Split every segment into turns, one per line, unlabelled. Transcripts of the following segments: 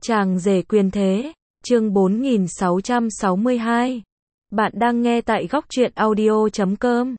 Chàng rể quyền thế, chương 4662. Bạn đang nghe tại góc truyện audio.com.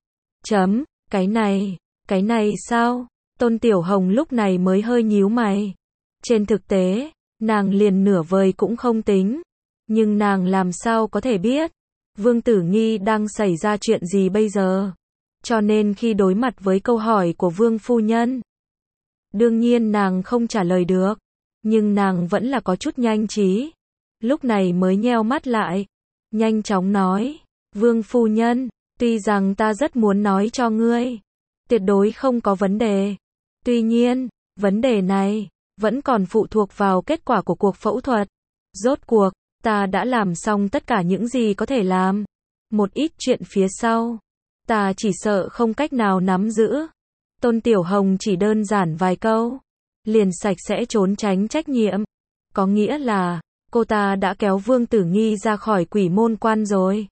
Cái này sao? Tôn Tiểu Hồng lúc này mới hơi nhíu mày. Trên thực tế, nàng liền nửa vời cũng không tính. Nhưng nàng làm sao có thể biết Vương Tử Nghi đang xảy ra chuyện gì bây giờ? Cho nên khi đối mặt với câu hỏi của Vương phu nhân, đương nhiên nàng không trả lời được. Nhưng nàng vẫn là có chút nhanh trí. Lúc này mới nheo mắt lại, nhanh chóng nói, Vương phu nhân, tuy rằng ta rất muốn nói cho ngươi, tuyệt đối không có vấn đề. Tuy nhiên, vấn đề này vẫn còn phụ thuộc vào kết quả của cuộc phẫu thuật. Rốt cuộc, ta đã làm xong tất cả những gì có thể làm. Một ít chuyện phía sau, ta chỉ sợ không cách nào nắm giữ. Tôn Tiểu Hồng chỉ đơn giản vài câu, liền sạch sẽ trốn tránh trách nhiệm. Có nghĩa là, cô ta đã kéo Vương Tử Nghi ra khỏi quỷ môn quan rồi.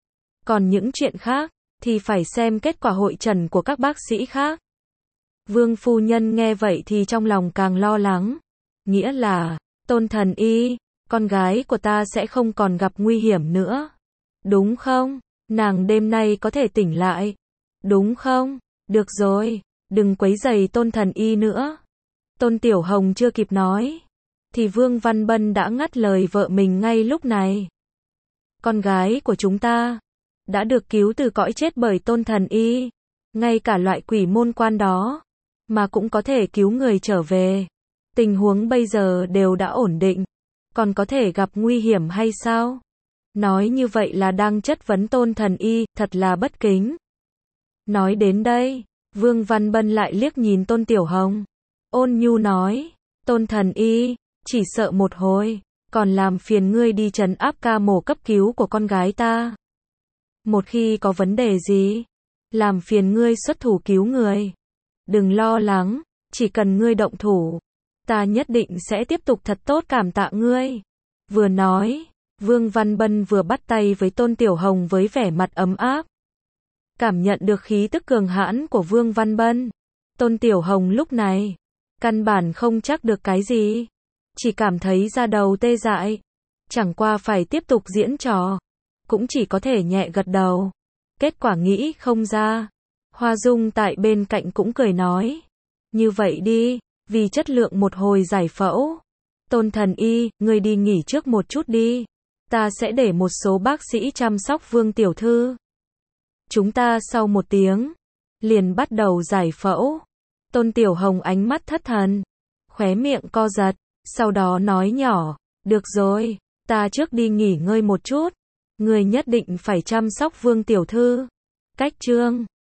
Còn những chuyện khác, thì phải xem kết quả hội trần của các bác sĩ khác. Vương phu nhân nghe vậy thì trong lòng càng lo lắng. Nghĩa là, Tôn thần y, con gái của ta sẽ không còn gặp nguy hiểm nữa. Đúng không? Nàng đêm nay có thể tỉnh lại. Đúng không? Được rồi, đừng quấy rầy Tôn thần y nữa. Tôn Tiểu Hồng chưa kịp nói, thì Vương Văn Bân đã ngắt lời vợ mình ngay lúc này. Con gái của chúng ta đã được cứu từ cõi chết bởi Tôn thần y. Ngay cả loại quỷ môn quan đó mà cũng có thể cứu người trở về. Tình huống bây giờ đều đã ổn định, còn có thể gặp nguy hiểm hay sao? Nói như vậy là đang chất vấn Tôn thần y, thật là bất kính. Nói đến đây, Vương Văn Bân lại liếc nhìn Tôn Tiểu Hồng, ôn nhu nói, Tôn thần y, chỉ sợ một hồi còn làm phiền ngươi đi trấn áp ca mổ cấp cứu của con gái ta. Một khi có vấn đề gì, làm phiền ngươi xuất thủ cứu người. Đừng lo lắng, chỉ cần ngươi động thủ, ta nhất định sẽ tiếp tục thật tốt cảm tạ ngươi. Vừa nói, Vương Văn Bân vừa bắt tay với Tôn Tiểu Hồng với vẻ mặt ấm áp. Cảm nhận được khí tức cường hãn của Vương Văn Bân, Tôn Tiểu Hồng lúc này căn bản không chắc được cái gì, chỉ cảm thấy da đầu tê dại. Chẳng qua phải tiếp tục diễn trò, cũng chỉ có thể nhẹ gật đầu. Kết quả nghĩ không ra. Hoa Dung tại bên cạnh cũng cười nói, như vậy đi, vì chất lượng một hồi giải phẫu, Tôn thần y, ngươi đi nghỉ trước một chút đi. Ta sẽ để một số bác sĩ chăm sóc Vương tiểu thư. Chúng ta sau một tiếng liền bắt đầu giải phẫu. Tôn Tiểu Hồng ánh mắt thất thần, khóe miệng co giật, sau đó nói nhỏ, được rồi, ta trước đi nghỉ ngơi một chút. Ngươi nhất định phải chăm sóc Vương tiểu thư. Cách chương